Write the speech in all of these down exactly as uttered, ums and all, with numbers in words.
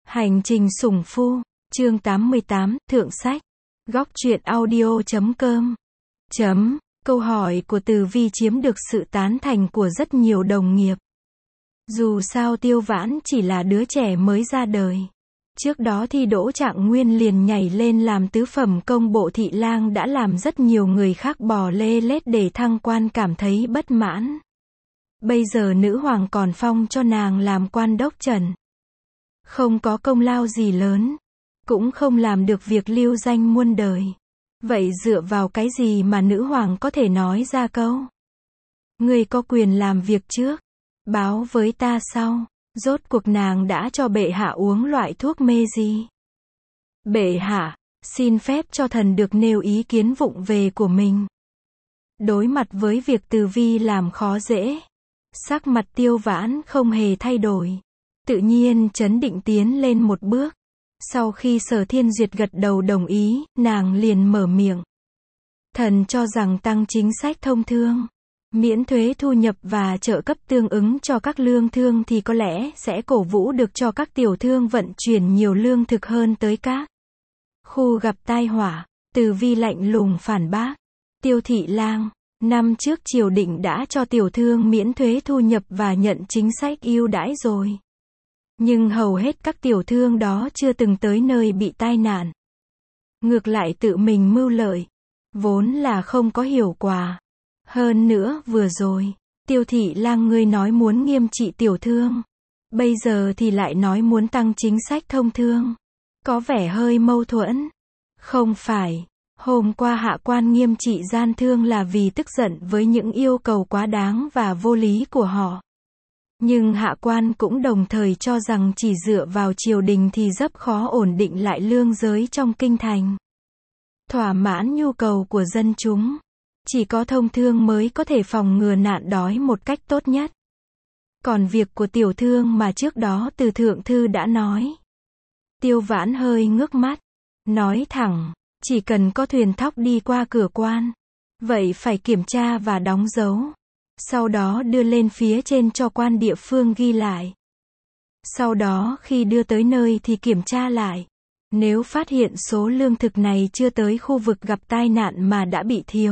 Hành trình sủng phu, chương tám mươi tám, thượng sách, góc truyện audio chấm com. Chấm, câu hỏi của Từ Vi chiếm được sự tán thành của rất nhiều đồng nghiệp. Dù sao Tiêu Vãn chỉ là đứa trẻ mới ra đời. Trước đó thì Đỗ Trạng Nguyên liền nhảy lên làm tứ phẩm công bộ thị lang đã làm rất nhiều người khác bò lê lết để thăng quan cảm thấy bất mãn. Bây giờ nữ hoàng còn phong cho nàng làm quan đốc trần. Không có công lao gì lớn, cũng không làm được việc lưu danh muôn đời. Vậy dựa vào cái gì mà nữ hoàng có thể nói ra câu "Ngươi có quyền làm việc trước, báo với ta sau"? Rốt cuộc nàng đã cho bệ hạ uống loại thuốc mê gì? Bệ hạ, xin phép cho thần được nêu ý kiến vụng về của mình. Đối mặt với việc Từ Vi làm khó dễ, sắc mặt Tiêu Vãn không hề thay đổi. Tự nhiên trấn định tiến lên một bước. Sau khi Sở Thiên Duyệt gật đầu đồng ý, nàng liền mở miệng. Thần cho rằng tăng chính sách thông thương, miễn thuế thu nhập và trợ cấp tương ứng cho các lương thương thì có lẽ sẽ cổ vũ được cho các tiểu thương vận chuyển nhiều lương thực hơn tới các khu gặp tai họa. Từ Vi lạnh lùng phản bác. Tiêu thị lang, năm trước triều đình đã cho tiểu thương miễn thuế thu nhập và nhận chính sách ưu đãi rồi. Nhưng hầu hết các tiểu thương đó chưa từng tới nơi bị tai nạn. Ngược lại tự mình mưu lợi. Vốn là không có hiệu quả. Hơn nữa vừa rồi, Tiêu thị lang ngươi nói muốn nghiêm trị tiểu thương. Bây giờ thì lại nói muốn tăng chính sách thông thương. Có vẻ hơi mâu thuẫn. Không phải, hôm qua hạ quan nghiêm trị gian thương là vì tức giận với những yêu cầu quá đáng và vô lý của họ. Nhưng hạ quan cũng đồng thời cho rằng chỉ dựa vào triều đình thì rất khó ổn định lại lương giới trong kinh thành. Thỏa mãn nhu cầu của dân chúng. Chỉ có thông thương mới có thể phòng ngừa nạn đói một cách tốt nhất. Còn việc của tiểu thương mà trước đó từ thượng thư đã nói. Tiêu Vãn hơi ngước mắt. Nói thẳng, chỉ cần có thuyền thóc đi qua cửa quan. Vậy phải kiểm tra và đóng dấu. Sau đó đưa lên phía trên cho quan địa phương ghi lại. Sau đó khi đưa tới nơi thì kiểm tra lại. Nếu phát hiện số lương thực này chưa tới khu vực gặp tai nạn mà đã bị thiếu,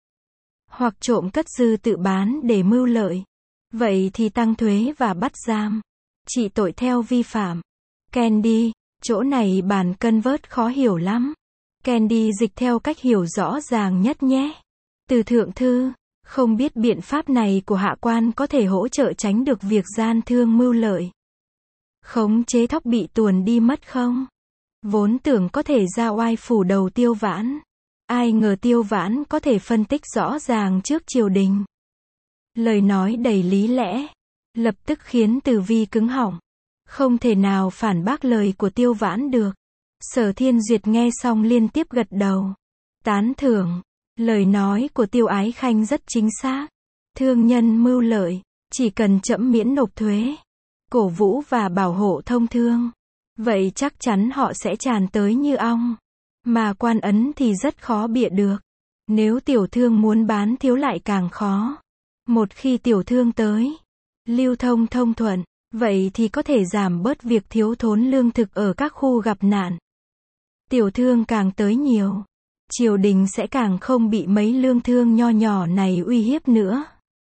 hoặc trộm cất dư tự bán để mưu lợi, vậy thì tăng thuế và bắt giam, trị tội theo vi phạm. Candy, chỗ này bàn cân vớt khó hiểu lắm. Candy dịch theo cách hiểu rõ ràng nhất nhé. Từ thượng thư, không biết biện pháp này của hạ quan có thể hỗ trợ tránh được việc gian thương mưu lợi, khống chế thóc bị tuồn đi mất không? Vốn tưởng có thể ra oai phủ đầu Tiêu Vãn. Ai ngờ Tiêu Vãn có thể phân tích rõ ràng trước triều đình. Lời nói đầy lý lẽ, lập tức khiến Từ Vi cứng họng. Không thể nào phản bác lời của Tiêu Vãn được. Sở Thiên Duyệt nghe xong liên tiếp gật đầu. Tán thưởng, lời nói của Tiêu Ái Khanh rất chính xác. Thương nhân mưu lợi, chỉ cần chậm miễn nộp thuế, cổ vũ và bảo hộ thông thương, vậy chắc chắn họ sẽ tràn tới như ong. Mà quan ấn thì rất khó bịa được. Nếu tiểu thương muốn bán thiếu lại càng khó. Một khi tiểu thương tới, lưu thông thông thuận, vậy thì có thể giảm bớt việc thiếu thốn lương thực ở các khu gặp nạn. Tiểu thương càng tới nhiều, triều đình sẽ càng không bị mấy lương thương nho nhỏ này uy hiếp nữa.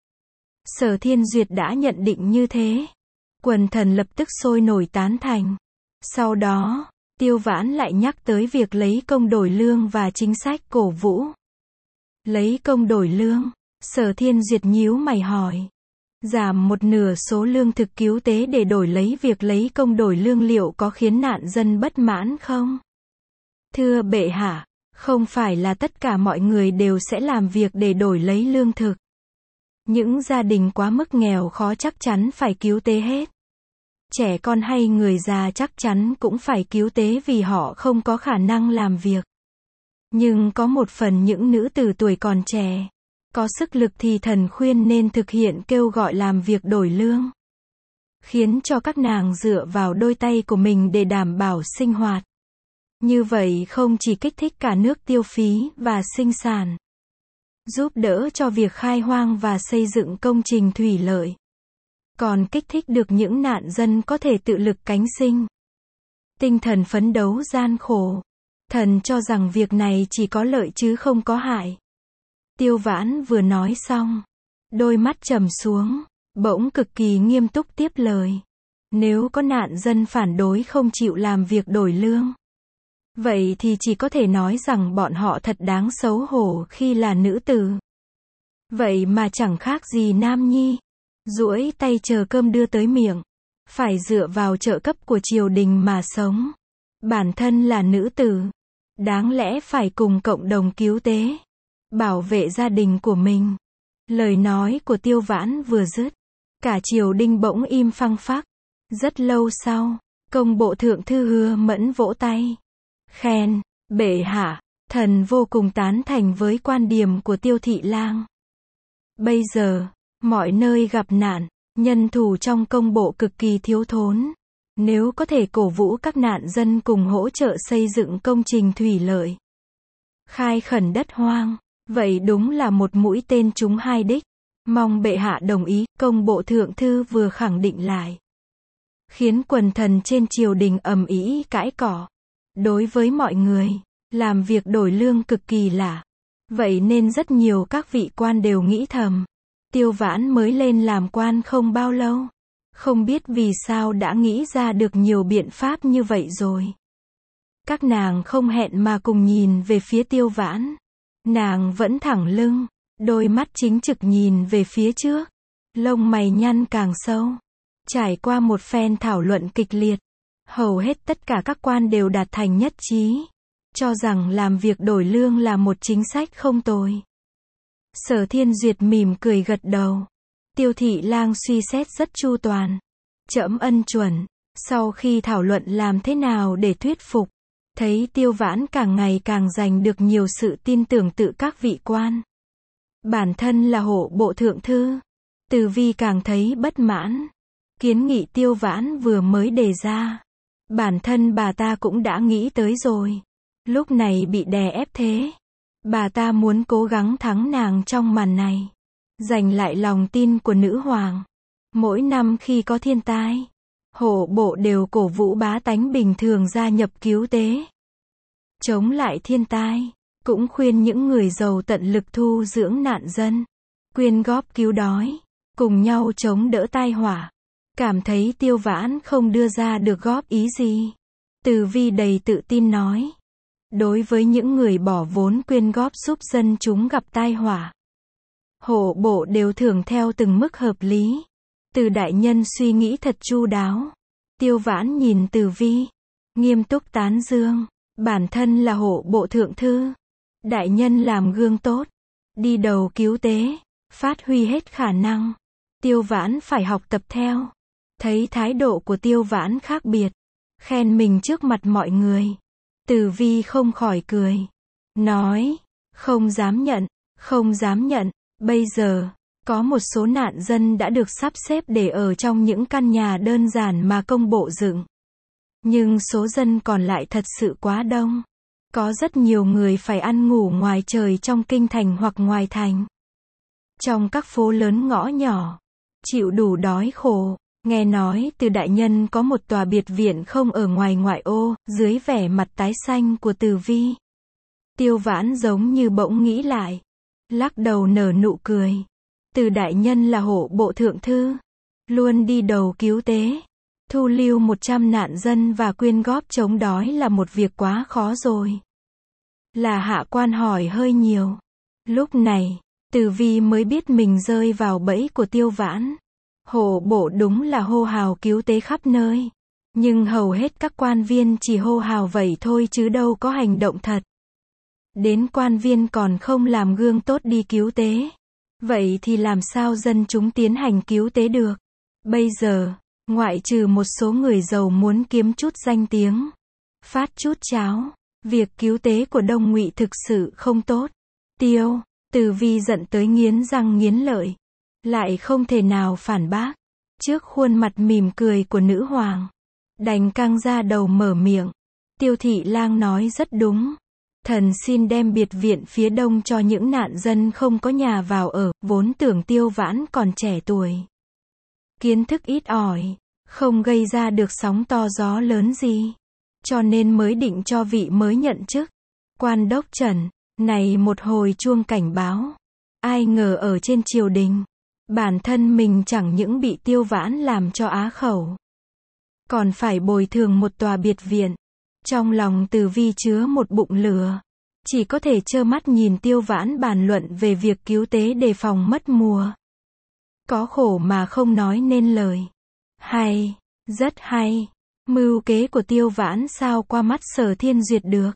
Sở Thiên Duyệt đã nhận định như thế. Quần thần lập tức sôi nổi tán thành. Sau đó, Tiêu Vãn lại nhắc tới việc lấy công đổi lương và chính sách cổ vũ. Lấy công đổi lương, Sở Thiên Duyệt nhíu mày hỏi. Giảm một nửa số lương thực cứu tế để đổi lấy việc lấy công đổi lương liệu có khiến nạn dân bất mãn không? Thưa bệ hạ, không phải là tất cả mọi người đều sẽ làm việc để đổi lấy lương thực. Những gia đình quá mức nghèo khó chắc chắn phải cứu tế hết. Trẻ con hay người già chắc chắn cũng phải cứu tế vì họ không có khả năng làm việc. Nhưng có một phần những nữ tử tuổi còn trẻ, có sức lực thì thần khuyên nên thực hiện kêu gọi làm việc đổi lương. Khiến cho các nàng dựa vào đôi tay của mình để đảm bảo sinh hoạt. Như vậy không chỉ kích thích cả nước tiêu phí và sinh sản, giúp đỡ cho việc khai hoang và xây dựng công trình thủy lợi, còn kích thích được những nạn dân có thể tự lực cánh sinh. tinh thần phấn đấu gian khổ. Thần cho rằng việc này chỉ có lợi chứ không có hại. Tiêu Vãn vừa nói xong, đôi mắt trầm xuống, bỗng cực kỳ nghiêm túc tiếp lời. Nếu có nạn dân phản đối không chịu làm việc đổi lương, vậy thì chỉ có thể nói rằng bọn họ thật đáng xấu hổ khi là nữ tử. Vậy mà chẳng khác gì nam nhi, duỗi tay chờ cơm đưa tới miệng, phải dựa vào trợ cấp của triều đình mà sống. Bản thân là nữ tử, đáng lẽ phải cùng cộng đồng cứu tế, bảo vệ gia đình của mình. Lời nói của Tiêu Vãn vừa dứt, cả triều đình bỗng im phăng phắc. Rất lâu sau, công bộ thượng thư Hứa Mẫn vỗ tay, khen, bệ hạ, thần vô cùng tán thành với quan điểm của Tiêu thị lang. Bây giờ, mọi nơi gặp nạn, nhân thủ trong công bộ cực kỳ thiếu thốn. Nếu có thể cổ vũ các nạn dân cùng hỗ trợ xây dựng công trình thủy lợi, khai khẩn đất hoang, vậy đúng là một mũi tên trúng hai đích. Mong bệ hạ đồng ý, công bộ thượng thư vừa khẳng định lại, khiến quần thần trên triều đình ầm ĩ cãi cọ. Đối với mọi người, làm việc đổi lương cực kỳ lạ. Vậy nên rất nhiều các vị quan đều nghĩ thầm, Tiêu Vãn mới lên làm quan không bao lâu, không biết vì sao đã nghĩ ra được nhiều biện pháp như vậy rồi. Các nàng không hẹn mà cùng nhìn về phía Tiêu Vãn. Nàng vẫn thẳng lưng, đôi mắt chính trực nhìn về phía trước, lông mày nhăn càng sâu. Trải qua một phen thảo luận kịch liệt, hầu hết tất cả các quan đều đạt thành nhất trí, cho rằng làm việc đổi lương là một chính sách không tồi. Sở Thiên Duyệt mỉm cười gật đầu. Tiêu thị lang suy xét rất chu toàn. Trẫm ân chuẩn. Sau khi thảo luận làm thế nào để thuyết phục, thấy Tiêu Vãn càng ngày càng giành được nhiều sự tin tưởng từ các vị quan. Bản thân là hộ bộ thượng thư, Từ Vi càng thấy bất mãn. Kiến nghị Tiêu Vãn vừa mới đề ra, bản thân bà ta cũng đã nghĩ tới rồi. Lúc này bị đè ép thế, bà ta muốn cố gắng thắng nàng trong màn này, giành lại lòng tin của nữ hoàng. Mỗi năm khi có thiên tai, hộ bộ đều cổ vũ bá tánh bình thường gia nhập cứu tế, chống lại thiên tai, cũng khuyên những người giàu tận lực thu dưỡng nạn dân, quyên góp cứu đói, cùng nhau chống đỡ tai họa. Cảm thấy Tiêu Vãn không đưa ra được góp ý gì, Từ Vi đầy tự tin nói, đối với những người bỏ vốn quyên góp giúp dân chúng gặp tai họa, hộ bộ đều thưởng theo từng mức hợp lý. Từ đại nhân suy nghĩ thật chu đáo. Tiêu Vãn nhìn Từ Vi, nghiêm túc tán dương, bản thân là hộ bộ thượng thư, đại nhân làm gương tốt, đi đầu cứu tế, phát huy hết khả năng, Tiêu Vãn phải học tập theo. Thấy thái độ của Tiêu Vãn khác biệt, khen mình trước mặt mọi người, Từ Vi không khỏi cười, nói, không dám nhận, không dám nhận. Bây giờ, có một số nạn dân đã được sắp xếp để ở trong những căn nhà đơn giản mà công bộ dựng. Nhưng số dân còn lại thật sự quá đông. Có rất nhiều người phải ăn ngủ ngoài trời trong kinh thành hoặc ngoài thành. Trong các phố lớn ngõ nhỏ, chịu đủ đói khổ. Nghe nói Từ đại nhân có một tòa biệt viện không ở ngoài ngoại ô. Dưới vẻ mặt tái xanh của Từ Vi, Tiêu Vãn giống như bỗng nghĩ lại, lắc đầu nở nụ cười. Từ đại nhân là hộ bộ thượng thư, luôn đi đầu cứu tế, thu lưu một trăm nạn dân và quyên góp chống đói là một việc quá khó rồi. Là hạ quan hỏi hơi nhiều. Lúc này, Từ Vi mới biết mình rơi vào bẫy của Tiêu Vãn. Hộ bộ đúng là hô hào cứu tế khắp nơi, nhưng hầu hết các quan viên chỉ hô hào vậy thôi chứ đâu có hành động thật. Đến quan viên còn không làm gương tốt đi cứu tế, vậy thì làm sao dân chúng tiến hành cứu tế được? Bây giờ, ngoại trừ một số người giàu muốn kiếm chút danh tiếng, phát chút cháo, việc cứu tế của Đông Ngụy thực sự không tốt. Tiêu, Từ Vi giận tới nghiến răng nghiến lợi, lại không thể nào phản bác. Trước khuôn mặt mỉm cười của nữ hoàng, đành căng ra đầu mở miệng. Tiêu thị lang nói rất đúng. Thần xin đem biệt viện phía đông cho những nạn dân không có nhà vào ở. Vốn tưởng Tiêu Vãn còn trẻ tuổi, kiến thức ít ỏi, không gây ra được sóng to gió lớn gì. cho nên mới định cho vị mới nhận chức quan đốc Trần này một hồi chuông cảnh báo. Ai ngờ ở trên triều đình, bản thân mình chẳng những bị Tiêu Vãn làm cho á khẩu, còn phải bồi thường một tòa biệt viện. Trong lòng Từ Vi chứa một bụng lửa, chỉ có thể trơ mắt nhìn Tiêu Vãn bàn luận về việc cứu tế đề phòng mất mùa. Có khổ mà không nói nên lời. Hay, rất hay. Mưu kế của Tiêu Vãn sao qua mắt Sở Thiên duyệt được.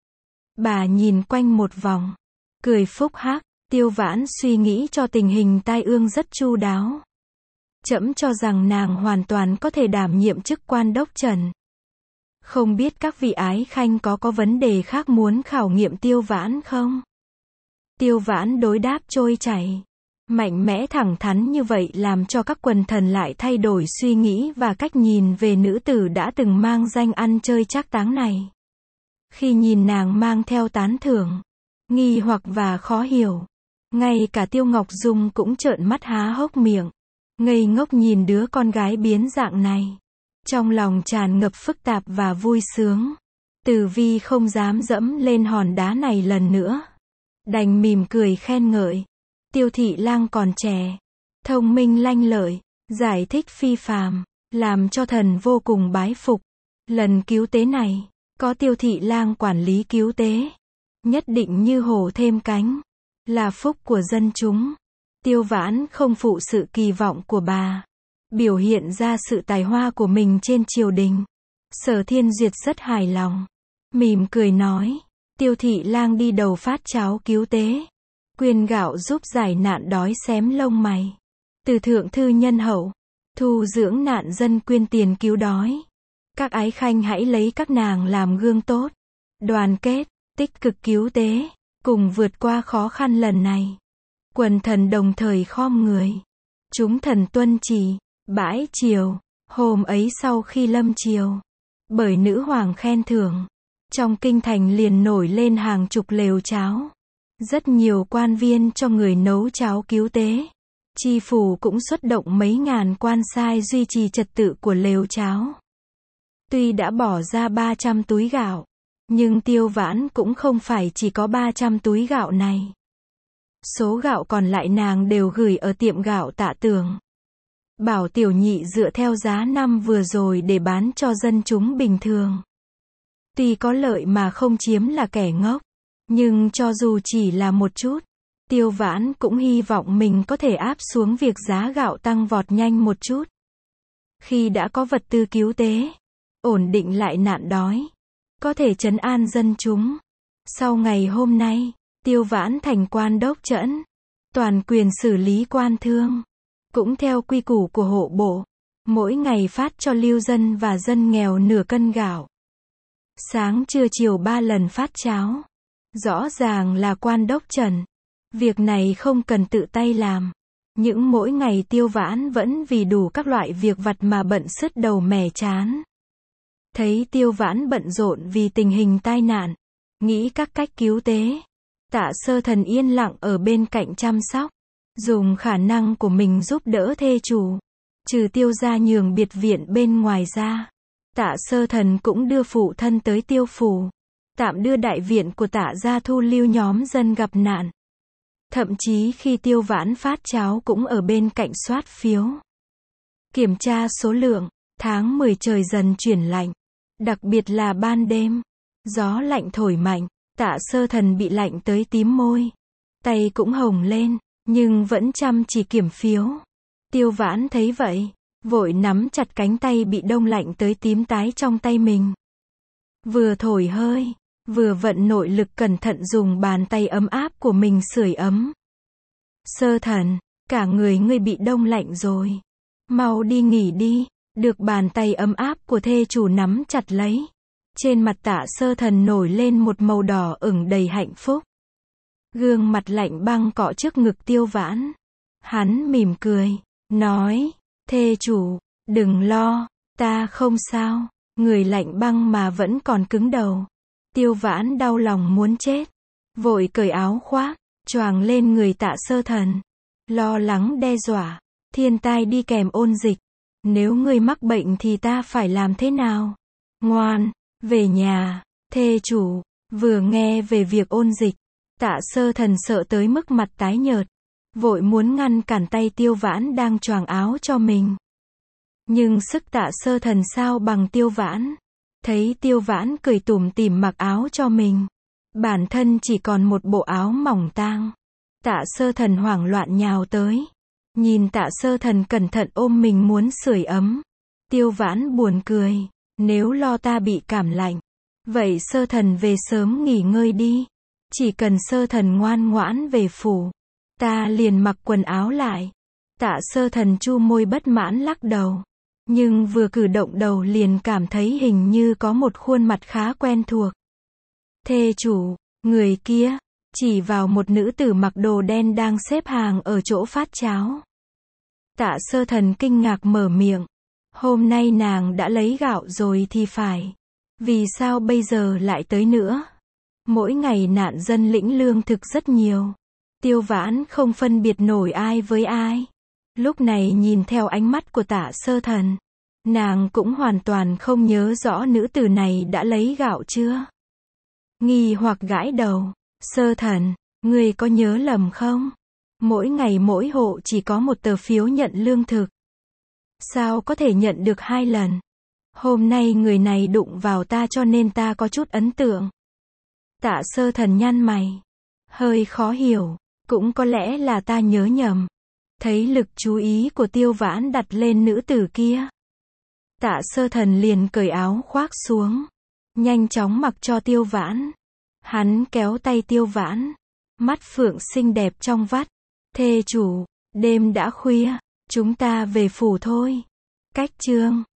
Bà nhìn quanh một vòng, cười phúc hắc. Tiêu Vãn suy nghĩ cho tình hình tai ương rất chu đáo. Trẫm cho rằng nàng hoàn toàn có thể đảm nhiệm chức quan đốc Trần. Không biết các vị ái khanh có có vấn đề khác muốn khảo nghiệm Tiêu Vãn không? Tiêu Vãn đối đáp trôi chảy, mạnh mẽ thẳng thắn như vậy làm cho các quần thần lại thay đổi suy nghĩ và cách nhìn về nữ tử đã từng mang danh ăn chơi trác táng này. Khi nhìn nàng mang theo tán thưởng, nghi hoặc và khó hiểu, ngay cả Tiêu Ngọc Dung cũng trợn mắt há hốc miệng, ngây ngốc nhìn đứa con gái biến dạng này. Trong lòng tràn ngập phức tạp và vui sướng. Từ Vi không dám dẫm lên hòn đá này lần nữa, đành mỉm cười khen ngợi. Tiêu thị lang còn trẻ, thông minh lanh lợi, giải thích phi phàm, làm cho thần vô cùng bái phục. Lần cứu tế này, có Tiêu thị lang quản lý cứu tế, nhất định như hổ thêm cánh, là phúc của dân chúng. Tiêu Vãn không phụ sự kỳ vọng của bà, biểu hiện ra sự tài hoa của mình trên triều đình. Sở Thiên duyệt rất hài lòng, mỉm cười nói, Tiêu thị lang đi đầu phát cháo cứu tế, quyên gạo giúp giải nạn đói xém lông mày, từ thượng thư nhân hậu, thu dưỡng nạn dân quyên tiền cứu đói. Các ái khanh hãy lấy các nàng làm gương tốt, đoàn kết, tích cực cứu tế, cùng vượt qua khó khăn lần này. Quần thần đồng thời khom người, chúng thần tuân chỉ. Bãi triều, hôm ấy sau khi lâm triều, bởi nữ hoàng khen thưởng, trong kinh thành liền nổi lên hàng chục lều cháo. Rất nhiều quan viên cho người nấu cháo cứu tế. Tri phủ cũng xuất động mấy ngàn quan sai duy trì trật tự của lều cháo. Tuy đã bỏ ra ba trăm túi gạo, nhưng Tiêu Vãn cũng không phải chỉ có ba trăm túi gạo này. Số gạo còn lại nàng đều gửi ở tiệm gạo Tạ Tường. Bảo tiểu nhị dựa theo giá năm vừa rồi để bán cho dân chúng bình thường. Tuy có lợi mà không chiếm là kẻ ngốc, nhưng cho dù chỉ là một chút, Tiêu Vãn cũng hy vọng mình có thể áp xuống việc giá gạo tăng vọt nhanh một chút. Khi đã có vật tư cứu tế, ổn định lại nạn đói, có thể trấn an dân chúng. Sau ngày hôm nay, Tiêu Vãn thành quan đốc trẫm, toàn quyền xử lý quan thương. Cũng theo quy củ của hộ bộ, mỗi ngày phát cho lưu dân và dân nghèo nửa cân gạo. Sáng trưa chiều ba lần phát cháo. Rõ ràng là quan đốc Trần. Việc này không cần tự tay làm. Những mỗi ngày Tiêu Vãn vẫn vì đủ các loại việc vặt mà bận sứt đầu mẻ chán. Thấy Tiêu Vãn bận rộn vì tình hình tai nạn, nghĩ các cách cứu tế, Tạ Sơ Thần yên lặng ở bên cạnh chăm sóc, dùng khả năng của mình giúp đỡ thê chủ. Trừ Tiêu gia nhường biệt viện bên ngoài ra, Tạ Sơ Thần cũng đưa phụ thân tới Tiêu phủ, tạm đưa đại viện của Tạ gia thu lưu nhóm dân gặp nạn. Thậm chí khi Tiêu Vãn phát cháo cũng ở bên cạnh soát phiếu, kiểm tra số lượng. Tháng mười trời dần chuyển lạnh, đặc biệt là ban đêm, gió lạnh thổi mạnh, Tạ Sơ Thần bị lạnh tới tím môi, tay cũng hồng lên, nhưng vẫn chăm chỉ kiểm phiếu. Tiêu Vãn thấy vậy, vội nắm chặt cánh tay bị đông lạnh tới tím tái trong tay mình. Vừa thổi hơi, vừa vận nội lực cẩn thận dùng bàn tay ấm áp của mình sưởi ấm. Sơ Thần, cả người ngươi bị đông lạnh rồi. Mau đi nghỉ đi. Được bàn tay ấm áp của thê chủ nắm chặt lấy. Trên mặt Tạ Sơ Thần nổi lên một màu đỏ ửng đầy hạnh phúc. Gương mặt lạnh băng cọ trước ngực Tiêu Vãn. Hắn mỉm cười, nói, thê chủ, đừng lo, ta không sao. Người lạnh băng mà vẫn còn cứng đầu. Tiêu Vãn đau lòng muốn chết, vội cởi áo khoác, choàng lên người Tạ Sơ Thần. Lo lắng đe dọa, thiên tai đi kèm ôn dịch. Nếu ngươi mắc bệnh thì ta phải làm thế nào? Ngoan, Về nhà, thê chủ, vừa nghe về việc ôn dịch, Tạ Sơ Thần sợ tới mức mặt tái nhợt, vội muốn ngăn cản tay Tiêu Vãn đang choàng áo cho mình. Nhưng sức Tạ Sơ Thần sao bằng Tiêu Vãn. Thấy Tiêu Vãn cười tủm tỉm mặc áo cho mình, bản thân chỉ còn một bộ áo mỏng tang. Tạ Sơ Thần hoảng loạn nhào tới, nhìn Tạ Sơ Thần cẩn thận ôm mình muốn sưởi ấm. Tiêu Vãn buồn cười, nếu lo ta bị cảm lạnh, vậy Sơ Thần về sớm nghỉ ngơi đi. Chỉ cần Sơ Thần ngoan ngoãn về phủ, ta liền mặc quần áo lại. Tạ Sơ Thần chu môi bất mãn lắc đầu, nhưng vừa cử động đầu liền cảm thấy hình như có một khuôn mặt khá quen thuộc. Thê chủ, người kia, chỉ vào một nữ tử mặc đồ đen đang xếp hàng ở chỗ phát cháo. Tạ Sơ Thần kinh ngạc mở miệng, hôm nay nàng đã lấy gạo rồi thì phải, vì sao bây giờ lại tới nữa? Mỗi ngày nạn dân lĩnh lương thực rất nhiều, Tiêu Vãn không phân biệt nổi ai với ai. Lúc này nhìn theo ánh mắt của Tạ Sơ Thần, nàng cũng hoàn toàn không nhớ rõ nữ tử này đã lấy gạo chưa. Nghi hoặc gãi đầu, Sơ Thần, ngươi có nhớ lầm không? Mỗi ngày mỗi hộ chỉ có một tờ phiếu nhận lương thực. Sao có thể nhận được hai lần? Hôm nay người này đụng vào ta cho nên ta có chút ấn tượng. Tạ Sơ Thần nhăn mày, hơi khó hiểu, cũng có lẽ là ta nhớ nhầm. Thấy lực chú ý của Tiêu Vãn đặt lên nữ tử kia, Tạ Sơ Thần liền cởi áo khoác xuống, nhanh chóng mặc cho Tiêu Vãn. Hắn kéo tay Tiêu Vãn, mắt phượng xinh đẹp trong vắt. Thê chủ, đêm đã khuya, chúng ta về phủ thôi. Cách chương